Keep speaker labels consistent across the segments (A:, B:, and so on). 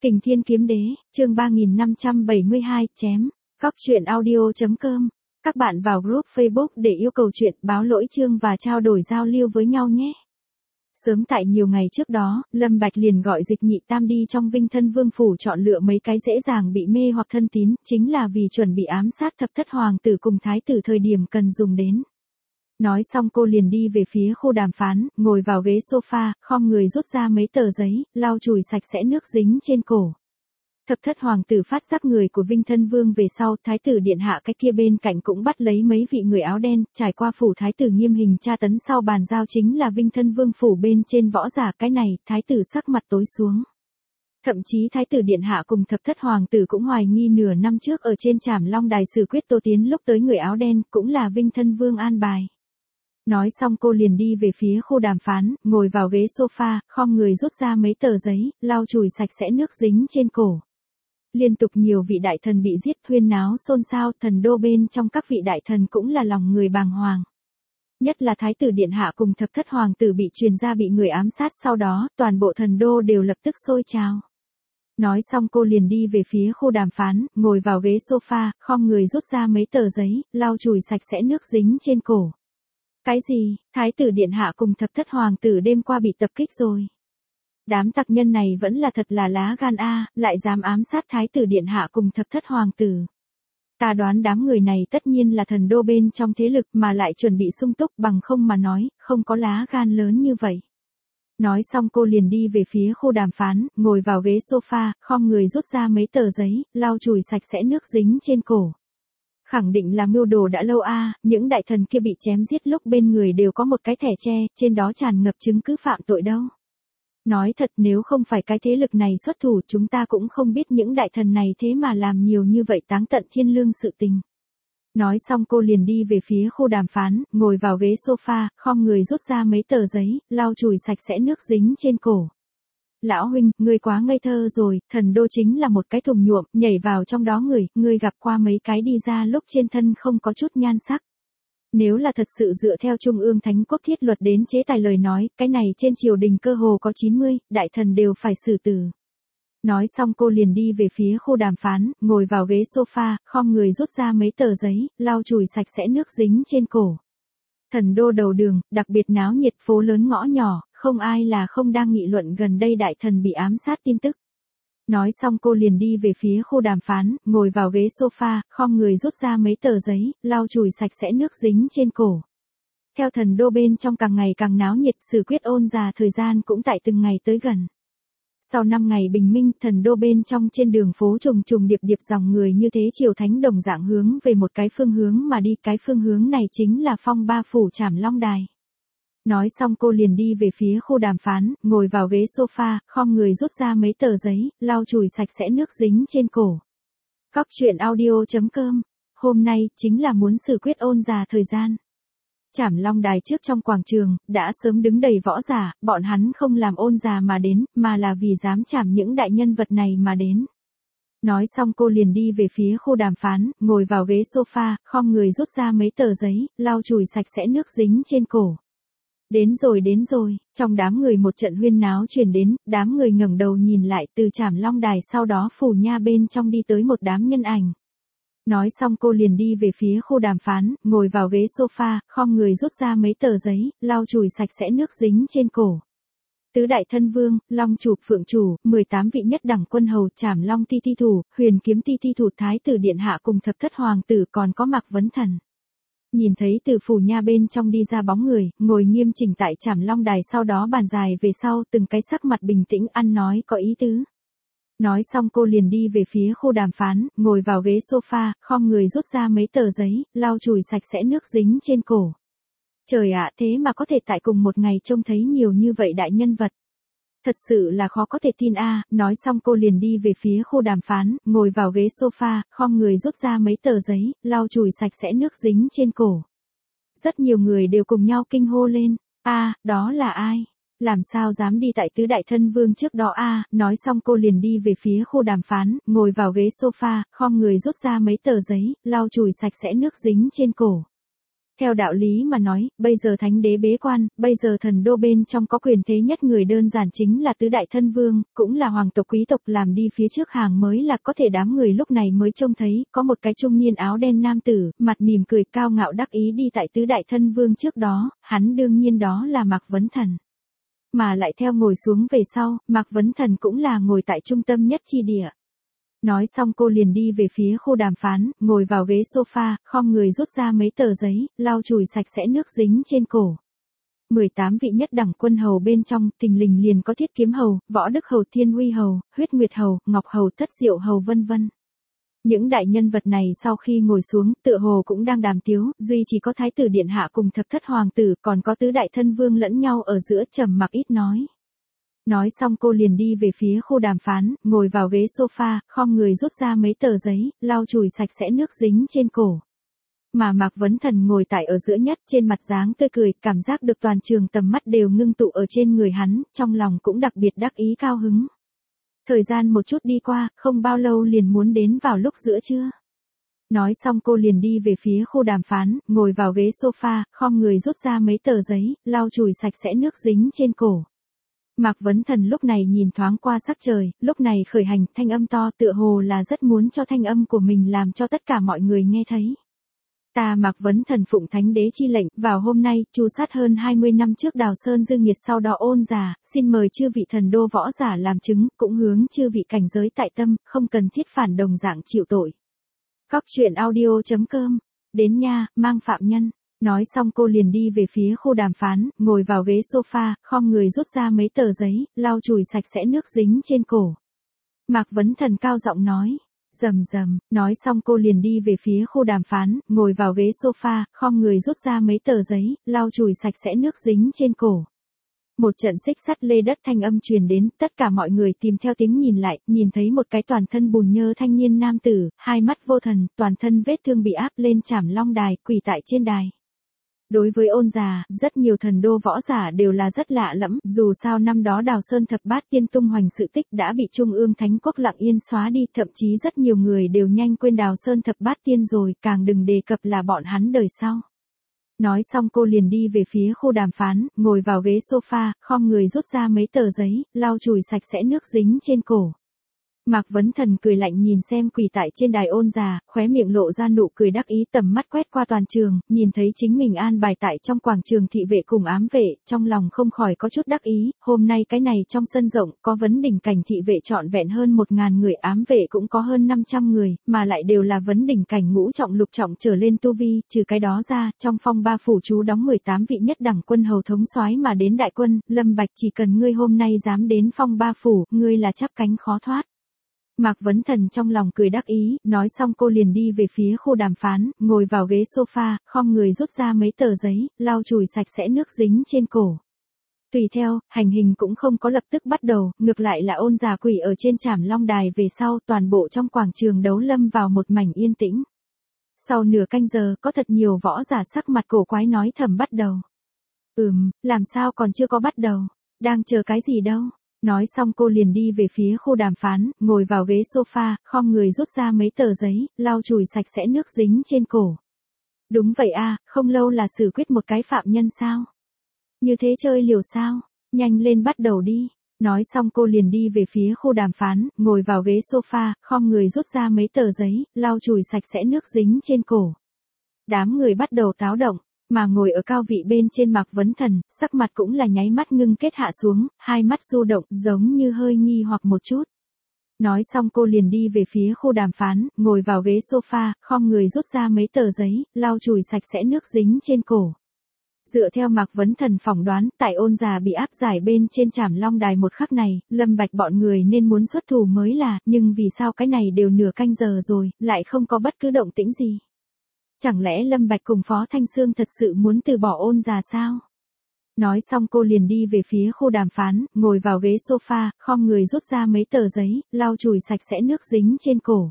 A: Kình Thiên Kiếm Đế, chương 3572, chém. Cóc truyện audio.com. Các bạn vào group Facebook để yêu cầu chuyện, báo lỗi chương và trao đổi giao lưu với nhau nhé. Sớm tại nhiều ngày trước đó, Lâm Bạch liền gọi Dịch Nhị Tam đi trong Vinh Thân Vương phủ chọn lựa mấy cái dễ dàng bị mê hoặc thân tín, chính là vì chuẩn bị ám sát thập thất hoàng tử cùng thái tử thời điểm cần dùng đến. Nói xong cô liền đi về phía khu đàm phán, ngồi vào ghế sofa, khom người rút ra mấy tờ giấy, lau chùi sạch sẽ nước dính trên cổ. Thập thất hoàng tử phát giác người của Vinh Thân Vương về sau, thái tử điện hạ cái kia bên cạnh cũng bắt lấy mấy vị người áo đen, trải qua phủ thái tử nghiêm hình tra tấn sau bàn giao chính là Vinh Thân Vương phủ bên trên võ giả. Cái này, thái tử sắc mặt tối xuống. Thậm chí thái tử điện hạ cùng thập thất hoàng tử cũng hoài nghi nửa năm trước ở trên Trảm Long đài xử quyết Tô Tiến lúc tới người áo đen, cũng là Vinh Thân Vương an bài. Nói xong cô liền đi về phía khu đàm phán, ngồi vào ghế sofa, khom người rút ra mấy tờ giấy, lau chùi sạch sẽ nước dính trên cổ. Liên tục nhiều vị đại thần bị giết, huyên náo xôn xao, thần đô bên trong các vị đại thần cũng là lòng người bàng hoàng. Nhất là thái tử điện hạ cùng thập thất hoàng tử bị truyền ra bị người ám sát, sau đó, toàn bộ thần đô đều lập tức sôi trào. Nói xong cô liền đi về phía khu đàm phán, ngồi vào ghế sofa, khom người rút ra mấy tờ giấy, lau chùi sạch sẽ nước dính trên cổ. Cái gì, thái tử điện hạ cùng thập thất hoàng tử đêm qua bị tập kích rồi. Đám tặc nhân này vẫn là thật là lá gan a, lại dám ám sát thái tử điện hạ cùng thập thất hoàng tử. Ta đoán đám người này tất nhiên là thần đô bên trong thế lực mà lại chuẩn bị sung túc, bằng không mà nói, không có lá gan lớn như vậy. Nói xong cô liền đi về phía khu đàm phán, ngồi vào ghế sofa, khom người rút ra mấy tờ giấy, lau chùi sạch sẽ nước dính trên cổ. Khẳng định là mưu đồ đã lâu a, những đại thần kia bị chém giết lúc bên người đều có một cái thẻ tre, trên đó tràn ngập chứng cứ phạm tội đâu. Nói thật, nếu không phải cái thế lực này xuất thủ, chúng ta cũng không biết những đại thần này thế mà làm nhiều như vậy táng tận thiên lương sự tình. Nói xong cô liền đi về phía khu đàm phán, ngồi vào ghế sofa, khom người rút ra mấy tờ giấy, lau chùi sạch sẽ nước dính trên cổ. Lão huynh, ngươi quá ngây thơ rồi, thần đô chính là một cái thùng nhuộm, nhảy vào trong đó ngươi gặp qua mấy cái đi ra lúc trên thân không có chút nhan sắc. Nếu là thật sự dựa theo Trung ương Thánh Quốc thiết luật đến chế tài lời nói, cái này trên triều đình cơ hồ có 90, đại thần đều phải xử tử. Nói xong cô liền đi về phía khu đàm phán, ngồi vào ghế sofa, khom người rút ra mấy tờ giấy, lau chùi sạch sẽ nước dính trên cổ. Thần đô đầu đường, đặc biệt náo nhiệt, phố lớn ngõ nhỏ, không ai là không đang nghị luận gần đây đại thần bị ám sát tin tức. Nói xong cô liền đi về phía khu đàm phán, ngồi vào ghế sofa, khom người rút ra mấy tờ giấy, lau chùi sạch sẽ nước dính trên cổ. Theo thần đô bên trong càng ngày càng náo nhiệt, xử quyết ôn già thời gian cũng tại từng ngày tới gần. Sau 5 ngày bình minh, thần đô bên trong trên đường phố trùng trùng điệp điệp dòng người như thế triều thánh đồng dạng hướng về một cái phương hướng mà đi, cái phương hướng này chính là Phong Ba phủ Trảm Long đài. Nói xong cô liền đi về phía khu đàm phán, ngồi vào ghế sofa, khom người rút ra mấy tờ giấy, lau chùi sạch sẽ nước dính trên cổ. Cóc truyện audio.com. Hôm nay, chính là muốn xử quyết ôn già thời gian. Trảm Long đài trước trong quảng trường, đã sớm đứng đầy võ giả, bọn hắn không làm ôn già mà đến, mà là vì dám chảm những đại nhân vật này mà đến. Nói xong cô liền đi về phía khu đàm phán, ngồi vào ghế sofa, khom người rút ra mấy tờ giấy, lau chùi sạch sẽ nước dính trên cổ. Đến rồi, trong đám người một trận huyên náo truyền đến, đám người ngẩng đầu nhìn lại từ Trảm Long đài, sau đó phủ nha bên trong đi tới một đám nhân ảnh. Nói xong cô liền đi về phía khu đàm phán, ngồi vào ghế sofa, khom người rút ra mấy tờ giấy, lau chùi sạch sẽ nước dính trên cổ. Tứ đại thân vương, Long chủ, Phượng chủ, 18 vị nhất đẳng quân hầu, Trảm Long ti ti thủ, Huyền kiếm ti ti thủ, thái tử điện hạ cùng thập thất hoàng tử, còn có Mạc Vấn Thần. Nhìn thấy từ phủ nha bên trong đi ra bóng người, ngồi nghiêm chỉnh tại Trảm Long đài, sau đó bàn dài về sau, từng cái sắc mặt bình tĩnh ăn nói có ý tứ. Nói xong cô liền đi về phía khu đàm phán, ngồi vào ghế sofa, khom người rút ra mấy tờ giấy, lau chùi sạch sẽ nước dính trên cổ. Trời ạ, thế mà có thể tại cùng một ngày trông thấy nhiều như vậy đại nhân vật. Thật sự là khó có thể tin a. Nói xong cô liền đi về phía khu đàm phán, ngồi vào ghế sofa, khom người rút ra mấy tờ giấy, lau chùi sạch sẽ nước dính trên cổ. Rất nhiều người đều cùng nhau kinh hô lên, đó là ai? Làm sao dám đi tại tứ đại thân vương trước đó a? Nói xong cô liền đi về phía khu đàm phán, ngồi vào ghế sofa, khom người rút ra mấy tờ giấy, lau chùi sạch sẽ nước dính trên cổ. Theo đạo lý mà nói, bây giờ thánh đế bế quan, bây giờ thần đô bên trong có quyền thế nhất người đơn giản chính là tứ đại thân vương, cũng là hoàng tộc quý tộc làm đi phía trước hàng mới là có thể đám người lúc này mới trông thấy, có một cái trung niên áo đen nam tử, mặt mỉm cười cao ngạo đắc ý đi tại tứ đại thân vương trước đó, hắn đương nhiên đó là Mạc Vấn Thần. Mà lại theo ngồi xuống về sau, Mạc Vấn Thần cũng là ngồi tại trung tâm nhất chi địa. Nói xong cô liền đi về phía khu đàm phán, ngồi vào ghế sofa, khom người rút ra mấy tờ giấy, lau chùi sạch sẽ nước dính trên cổ. 18 vị nhất đẳng quân hầu bên trong, thình lình liền có Thiết Kiếm hầu, Võ Đức hầu, Thiên Uy hầu, Huyết Nguyệt hầu, Ngọc hầu, Thất Diệu hầu vân vân. Những đại nhân vật này sau khi ngồi xuống, tựa hồ cũng đang đàm tiếu, duy chỉ có Thái tử điện hạ cùng Thập Thất hoàng tử, còn có tứ đại thân vương lẫn nhau ở giữa trầm mặc ít nói. Nói xong cô liền đi về phía khu đàm phán, ngồi vào ghế sofa, khom người rút ra mấy tờ giấy, lau chùi sạch sẽ nước dính trên cổ. Mà Mạc Vấn Thần ngồi tại ở giữa nhất, trên mặt dáng tươi cười, cảm giác được toàn trường tầm mắt đều ngưng tụ ở trên người hắn, trong lòng cũng đặc biệt đắc ý cao hứng. Thời gian một chút đi qua, không bao lâu liền muốn đến vào lúc giữa trưa. Nói xong cô liền đi về phía khu đàm phán, ngồi vào ghế sofa, khom người rút ra mấy tờ giấy, lau chùi sạch sẽ nước dính trên cổ. Mạc Vấn Thần lúc này nhìn thoáng qua sắc trời, lúc này khởi hành, thanh âm to tựa hồ là rất muốn cho thanh âm của mình làm cho tất cả mọi người nghe thấy. Ta Mạc Vấn Thần phụng thánh đế chi lệnh, vào hôm nay, chu sát hơn 20 năm trước Đào Sơn Dương Nghiệt sau đó ôn già, xin mời chư vị thần đô võ giả làm chứng, cũng hướng chư vị cảnh giới tại tâm, không cần thiết phản đồng dạng chịu tội. Cóc truyện audio.com, đến nha, mang phạm nhân. Nói xong cô liền đi về phía khu đàm phán, ngồi vào ghế sofa, khom người rút ra mấy tờ giấy, lau chùi sạch sẽ nước dính trên cổ. Mạc Vấn Thần cao giọng nói, rầm rầm, nói xong cô liền đi về phía khu đàm phán, ngồi vào ghế sofa, khom người rút ra mấy tờ giấy, lau chùi sạch sẽ nước dính trên cổ. Một trận xích sắt lê đất thanh âm truyền đến, tất cả mọi người tìm theo tiếng nhìn lại, nhìn thấy một cái toàn thân bùn nhơ thanh niên nam tử, hai mắt vô thần, toàn thân vết thương bị áp lên trảm long đài, quỳ tại trên đài. Đối với ôn già, rất nhiều thần đô võ giả đều là rất lạ lẫm, dù sao năm đó Đào Sơn thập bát tiên tung hoành sự tích đã bị Trung ương Thánh Quốc lặng yên xóa đi, thậm chí rất nhiều người đều nhanh quên Đào Sơn thập bát tiên rồi, càng đừng đề cập là bọn hắn đời sau. Nói xong cô liền đi về phía khu đàm phán, ngồi vào ghế sofa, khom người rút ra mấy tờ giấy, lau chùi sạch sẽ nước dính trên cổ. Mạc Vấn Thần cười lạnh nhìn xem quỳ tại trên đài ôn già, khóe miệng lộ ra nụ cười đắc ý, tầm mắt quét qua toàn trường, nhìn thấy chính mình an bài tại trong quảng trường thị vệ cùng ám vệ, trong lòng không khỏi có chút đắc ý, hôm nay cái này trong sân rộng, có vấn đỉnh cảnh thị vệ trọn vẹn hơn 1000 người, ám vệ cũng có hơn 500 người, mà lại đều là vấn đỉnh cảnh ngũ trọng lục trọng trở lên tu vi, trừ cái đó ra, trong phong ba phủ chú đóng 18 vị nhất đẳng quân hầu thống soái mà đến đại quân, Lâm Bạch chỉ cần ngươi hôm nay dám đến phong ba phủ, ngươi là chắp cánh khó thoát. Mạc Vấn Thần trong lòng cười đắc ý, nói xong cô liền đi về phía khu đàm phán, ngồi vào ghế sofa, khom người rút ra mấy tờ giấy, lau chùi sạch sẽ nước dính trên cổ. Tùy theo, hành hình cũng không có lập tức bắt đầu, ngược lại là ôn già quỷ ở trên trảm long đài về sau, toàn bộ trong quảng trường đấu lâm vào một mảnh yên tĩnh. Sau nửa canh giờ, có thật nhiều võ giả sắc mặt cổ quái nói thầm bắt đầu. Làm sao còn chưa có bắt đầu, đang chờ cái gì đâu. Nói xong cô liền đi về phía khu đàm phán, ngồi vào ghế sofa, khom người rút ra mấy tờ giấy, lau chùi sạch sẽ nước dính trên cổ. Đúng vậy a, không lâu là xử quyết một cái phạm nhân sao? Như thế chơi liều sao? Nhanh lên bắt đầu đi. Nói xong cô liền đi về phía khu đàm phán, ngồi vào ghế sofa, khom người rút ra mấy tờ giấy, lau chùi sạch sẽ nước dính trên cổ. Đám người bắt đầu táo động. Mà ngồi ở cao vị bên trên Mạc Vấn Thần, sắc mặt cũng là nháy mắt ngưng kết hạ xuống, hai mắt du động, giống như hơi nghi hoặc một chút. Nói xong cô liền đi về phía khu đàm phán, ngồi vào ghế sofa, khom người rút ra mấy tờ giấy, lau chùi sạch sẽ nước dính trên cổ. Dựa theo Mạc Vấn Thần phỏng đoán, tại ôn già bị áp giải bên trên trảm long đài một khắc này, Lâm Bạch bọn người nên muốn xuất thủ mới là, nhưng vì sao cái này đều nửa canh giờ rồi, lại không có bất cứ động tĩnh gì. Chẳng lẽ Lâm Bạch cùng Phó Thanh Sương thật sự muốn từ bỏ ôn già sao? Nói xong cô liền đi về phía khu đàm phán, ngồi vào ghế sofa, khom người rút ra mấy tờ giấy, lau chùi sạch sẽ nước dính trên cổ.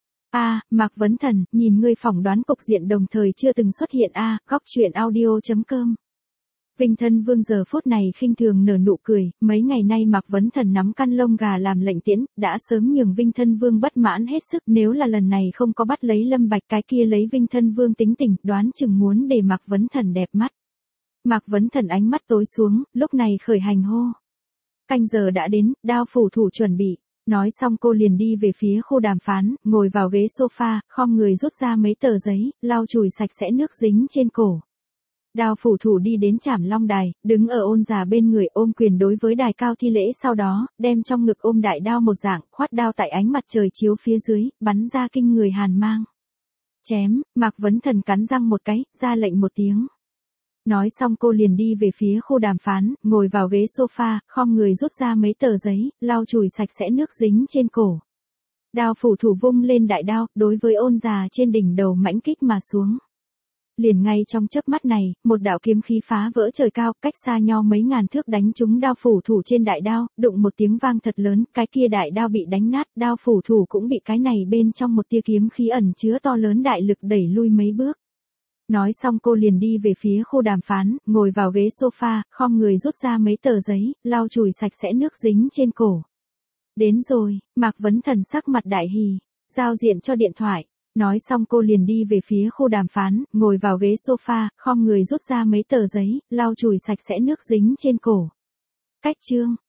A: Mạc Vấn Thần, nhìn ngươi phỏng đoán cục diện đồng thời chưa từng xuất hiện Góc truyện audio.com Vinh Thân Vương giờ phút này khinh thường nở nụ cười, mấy ngày nay Mạc Vấn Thần nắm căn lông gà làm lệnh tiễn, đã sớm nhường Vinh Thân Vương bất mãn hết sức, nếu là lần này không có bắt lấy Lâm Bạch cái kia lấy Vinh Thân Vương tính tình, đoán chừng muốn để Mạc Vấn Thần đẹp mắt. Mạc Vấn Thần ánh mắt tối xuống, lúc này khởi hành hô. Canh giờ đã đến, đao phủ thủ chuẩn bị. Nói xong cô liền đi về phía khu đàm phán, ngồi vào ghế sofa, khom người rút ra mấy tờ giấy, lau chùi sạch sẽ nước dính trên cổ. Đao phủ thủ đi đến Trảm Long Đài, đứng ở ôn già bên người ôm quyền đối với đài cao thi lễ, sau đó, đem trong ngực ôm đại đao một dạng, khoát đao tại ánh mặt trời chiếu phía dưới, bắn ra kinh người hàn mang. Chém, Mạc Vấn Thần cắn răng một cái, ra lệnh một tiếng. Nói xong cô liền đi về phía khu đàm phán, ngồi vào ghế sofa, khom người rút ra mấy tờ giấy, lau chùi sạch sẽ nước dính trên cổ. Đao phủ thủ vung lên đại đao, đối với ôn già trên đỉnh đầu mãnh kích mà xuống. Liền ngay trong chớp mắt này, một đạo kiếm khí phá vỡ trời cao, cách xa nhau mấy ngàn thước đánh trúng đao phủ thủ trên đại đao, đụng một tiếng vang thật lớn, cái kia đại đao bị đánh nát, đao phủ thủ cũng bị cái này bên trong một tia kiếm khí ẩn chứa to lớn đại lực đẩy lui mấy bước. Nói xong cô liền đi về phía khu đàm phán, ngồi vào ghế sofa, khom người rút ra mấy tờ giấy, lau chùi sạch sẽ nước dính trên cổ. Đến rồi, Mạc Vấn Thần sắc mặt đại hỉ, giao diện cho điện thoại. Nói xong cô liền đi về phía khu đàm phán, ngồi vào ghế sofa, khom người rút ra mấy tờ giấy, lau chùi sạch sẽ nước dính trên cổ. Cách chương.